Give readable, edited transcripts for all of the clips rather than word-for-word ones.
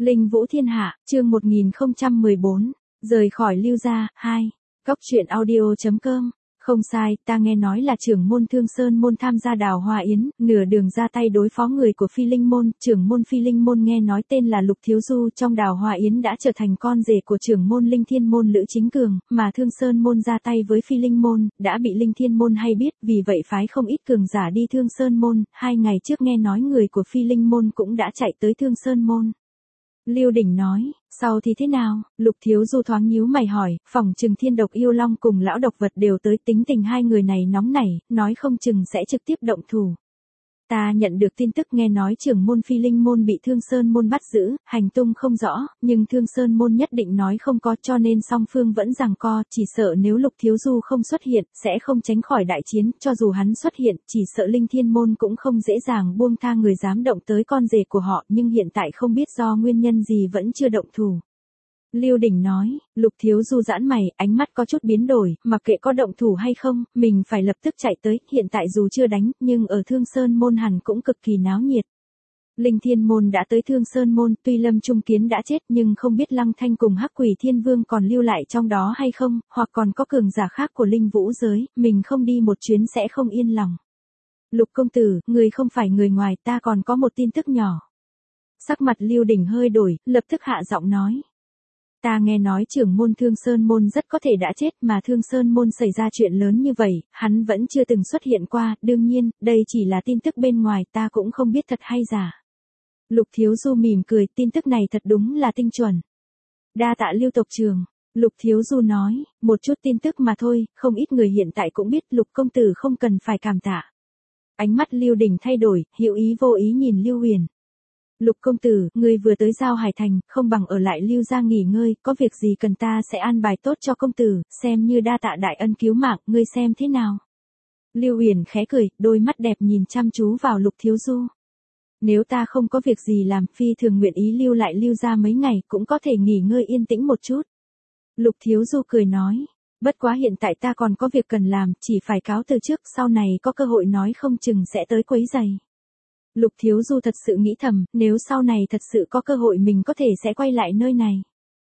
Linh Vũ Thiên Hạ, chương 1014, rời khỏi Lưu gia, 2. Cóc truyện audio.com. Không sai, ta nghe nói là trưởng môn Thương Sơn môn tham gia Đào Hoa Yến, nửa đường ra tay đối phó người của Phi Linh môn, trưởng môn Phi Linh môn nghe nói tên là Lục Thiếu Du trong Đào Hoa Yến đã trở thành con rể của trưởng môn Linh Thiên môn Lữ Chính Cường, mà Thương Sơn môn ra tay với Phi Linh môn, đã bị Linh Thiên môn hay biết, vì vậy phái không ít cường giả đi Thương Sơn môn, 2 ngày trước nghe nói người của Phi Linh môn cũng đã chạy tới Thương Sơn môn. Lưu Đỉnh nói, sau thì thế nào? Lục Thiếu Du thoáng nhíu mày hỏi, phỏng chừng Thiên Độc Yêu Long cùng lão độc vật đều tới, tính tình hai người này nóng nảy, nói không chừng sẽ trực tiếp động thủ. Ta nhận được tin tức nghe nói trưởng môn Phi Linh môn bị Thương Sơn môn bắt giữ, hành tung không rõ, nhưng Thương Sơn môn nhất định nói không có, cho nên song phương vẫn giằng co, chỉ sợ nếu Lục Thiếu Du không xuất hiện, sẽ không tránh khỏi đại chiến, cho dù hắn xuất hiện, chỉ sợ Linh Thiên môn cũng không dễ dàng buông tha người dám động tới con rể của họ, nhưng hiện tại không biết do nguyên nhân gì vẫn chưa động thủ. Lưu Đỉnh nói, Lục Thiếu Du giãn mày, ánh mắt có chút biến đổi, mặc kệ có động thủ hay không, mình phải lập tức chạy tới, hiện tại dù chưa đánh, nhưng ở Thương Sơn môn hẳn cũng cực kỳ náo nhiệt. Linh Thiên môn đã tới Thương Sơn môn, tuy Lâm Trung Kiến đã chết nhưng không biết Lăng Thanh cùng Hắc Quỷ Thiên Vương còn lưu lại trong đó hay không, hoặc còn có cường giả khác của Linh Vũ giới, mình không đi một chuyến sẽ không yên lòng. Lục công tử, người không phải người ngoài, ta còn có một tin tức nhỏ. Sắc mặt Lưu Đỉnh hơi đổi, lập tức hạ giọng nói. Ta nghe nói trưởng môn Thương Sơn môn rất có thể đã chết, mà Thương Sơn môn xảy ra chuyện lớn như vậy, hắn vẫn chưa từng xuất hiện qua, đương nhiên, đây chỉ là tin tức bên ngoài, ta cũng không biết thật hay giả. Lục Thiếu Du mỉm cười, tin tức này thật đúng là tinh chuẩn. Đa tạ Lưu tộc trưởng. Lục Thiếu Du nói, một chút tin tức mà thôi, không ít người hiện tại cũng biết, Lục công tử không cần phải cảm tạ. Ánh mắt Lưu Đỉnh thay đổi, hữu ý vô ý nhìn Lưu Huyền. Lục công tử, ngươi vừa tới Giao Hải Thành, không bằng ở lại Lưu gia nghỉ ngơi, có việc gì cần ta sẽ an bài tốt cho công tử, xem như đa tạ đại ân cứu mạng, ngươi xem thế nào. Lưu Huyền khẽ cười, đôi mắt đẹp nhìn chăm chú vào Lục Thiếu Du. Nếu ta không có việc gì làm, phi thường nguyện ý lưu lại Lưu gia mấy ngày, cũng có thể nghỉ ngơi yên tĩnh một chút. Lục Thiếu Du cười nói, bất quá hiện tại ta còn có việc cần làm, chỉ phải cáo từ trước, sau này có cơ hội nói không chừng sẽ tới quấy giày. Lục Thiếu Du thật sự nghĩ thầm, nếu sau này thật sự có cơ hội mình có thể sẽ quay lại nơi này.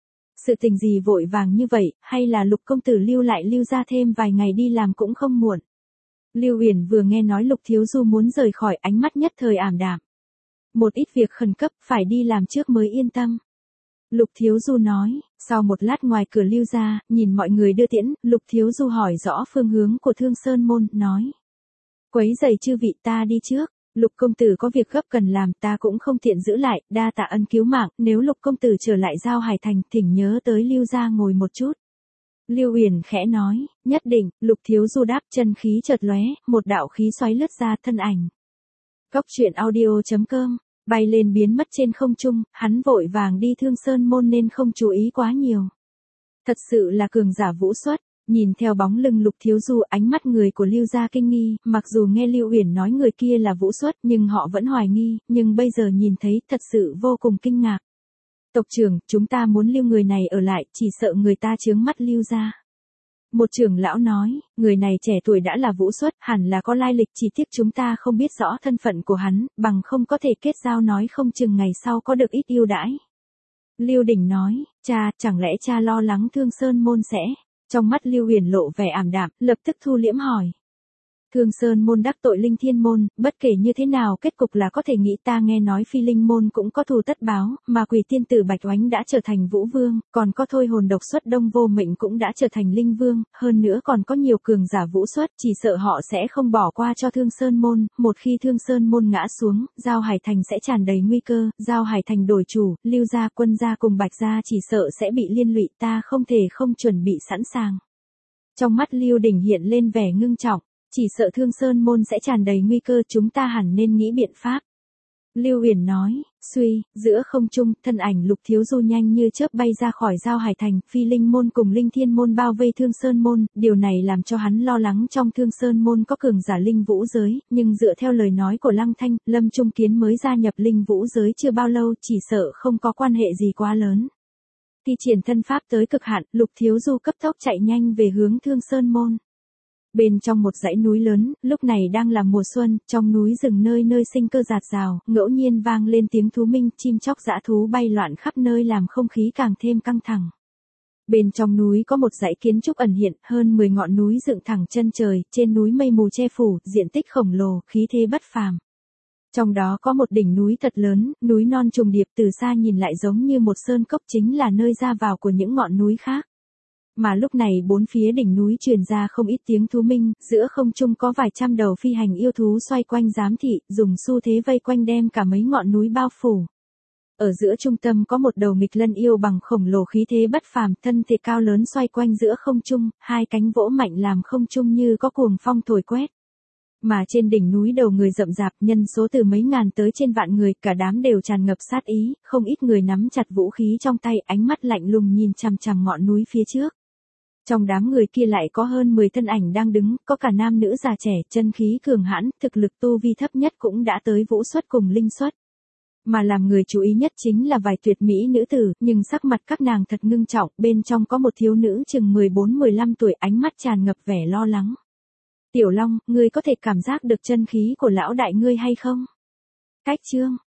Sự tình gì vội vàng như vậy, hay là Lục công tử lưu lại Lưu gia thêm vài ngày đi làm cũng không muộn. Lưu Huyền vừa nghe nói Lục Thiếu Du muốn rời khỏi, ánh mắt nhất thời ảm đạm. Một ít việc khẩn cấp, phải đi làm trước mới yên tâm. Lục Thiếu Du nói, sau một lát ngoài cửa Lưu gia, nhìn mọi người đưa tiễn, Lục Thiếu Du hỏi rõ phương hướng của Thương Sơn môn, nói. Quấy giày chư vị, ta đi trước. Lục công tử có việc gấp cần làm, ta cũng không tiện giữ lại, đa tạ ân cứu mạng, nếu Lục công tử trở lại Giao Hải Thành, thỉnh nhớ tới Lưu gia ngồi một chút. Lưu Huyền khẽ nói, nhất định. Lục Thiếu Du đáp, chân khí chợt lóe, một đạo khí xoáy lướt ra thân ảnh. Cóc truyện audio.com, bay lên biến mất trên không trung, hắn vội vàng đi Thương Sơn môn nên không chú ý quá nhiều. Thật sự là cường giả vũ xuất. Nhìn theo bóng lưng Lục Thiếu Du, ánh mắt người của Lưu gia kinh nghi, mặc dù nghe Lưu Uyển nói người kia là vũ xuất, nhưng họ vẫn hoài nghi, nhưng bây giờ nhìn thấy, thật sự vô cùng kinh ngạc. Tộc trưởng, chúng ta muốn lưu người này ở lại, chỉ sợ người ta chướng mắt Lưu gia. Một trưởng lão nói, người này trẻ tuổi đã là vũ xuất, hẳn là có lai lịch, chỉ tiếc chúng ta không biết rõ thân phận của hắn, bằng không có thể kết giao, nói không chừng ngày sau có được ít ưu đãi. Lưu Đỉnh nói, cha, chẳng lẽ cha lo lắng Thương Sơn môn sẽ... Trong mắt Lưu Huyền lộ vẻ ảm đạm, lập tức thu liễm hỏi. Thương Sơn môn đắc tội Linh Thiên môn, bất kể như thế nào kết cục là có thể nghĩ, ta nghe nói Phi Linh môn cũng có thù tất báo, mà Quỷ tiên tử Bạch Oánh đã trở thành Vũ Vương, còn có Thôi hồn độc xuất Đông Vô Mệnh cũng đã trở thành Linh Vương, hơn nữa còn có nhiều cường giả vũ xuất, chỉ sợ họ sẽ không bỏ qua cho Thương Sơn môn, một khi Thương Sơn môn ngã xuống, Giao Hải Thành sẽ tràn đầy nguy cơ, Giao Hải Thành đổi chủ, Lưu gia, Quân gia cùng Bạch gia chỉ sợ sẽ bị liên lụy, ta không thể không chuẩn bị sẵn sàng. Trong mắt Lưu Đỉnh hiện lên vẻ ngưng trọng. Chỉ sợ Thương Sơn môn sẽ tràn đầy nguy cơ, chúng ta hẳn nên nghĩ biện pháp. Lưu Huyền nói, suy, giữa không trung, thân ảnh Lục Thiếu Du nhanh như chớp bay ra khỏi Giao Hải Thành, Phi Linh môn cùng Linh Thiên môn bao vây Thương Sơn môn, điều này làm cho hắn lo lắng trong Thương Sơn môn có cường giả Linh Vũ giới, nhưng dựa theo lời nói của Lăng Thanh, Lâm Trung Kiến mới gia nhập Linh Vũ giới chưa bao lâu, chỉ sợ không có quan hệ gì quá lớn. Thi triển thân pháp tới cực hạn, Lục Thiếu Du cấp tốc chạy nhanh về hướng Thương Sơn môn. Bên trong một dãy núi lớn, lúc này đang là mùa xuân, trong núi rừng nơi nơi sinh cơ rạt rào, ngẫu nhiên vang lên tiếng thú minh, chim chóc dã thú bay loạn khắp nơi làm không khí càng thêm căng thẳng. Bên trong núi có một dãy kiến trúc ẩn hiện, hơn 10 ngọn núi dựng thẳng chân trời, trên núi mây mù che phủ, diện tích khổng lồ, khí thế bất phàm. Trong đó có một đỉnh núi thật lớn, núi non trùng điệp từ xa nhìn lại giống như một sơn cốc, chính là nơi ra vào của những ngọn núi khác. Mà lúc này bốn phía đỉnh núi truyền ra không ít tiếng thú minh, giữa không trung có vài trăm đầu phi hành yêu thú xoay quanh giám thị, dùng xu thế vây quanh đem cả mấy ngọn núi bao phủ. Ở giữa trung tâm có một đầu nghịch lân yêu bằng khổng lồ khí thế bất phàm, thân thể cao lớn xoay quanh giữa không trung, hai cánh vỗ mạnh làm không trung như có cuồng phong thổi quét. Mà trên đỉnh núi đầu người rậm rạp, nhân số từ mấy ngàn tới trên vạn người, cả đám đều tràn ngập sát ý, không ít người nắm chặt vũ khí trong tay, ánh mắt lạnh lùng nhìn chằm chằm ngọn núi phía trước. Trong đám người kia lại có hơn 10 thân ảnh đang đứng, có cả nam nữ già trẻ, chân khí cường hãn, thực lực tu vi thấp nhất cũng đã tới vũ xuất cùng linh xuất. Mà làm người chú ý nhất chính là vài tuyệt mỹ nữ tử, nhưng sắc mặt các nàng thật ngưng trọng, bên trong có một thiếu nữ chừng 14-15 tuổi, ánh mắt tràn ngập vẻ lo lắng. Tiểu Long, ngươi có thể cảm giác được chân khí của lão đại ngươi hay không? Cách chương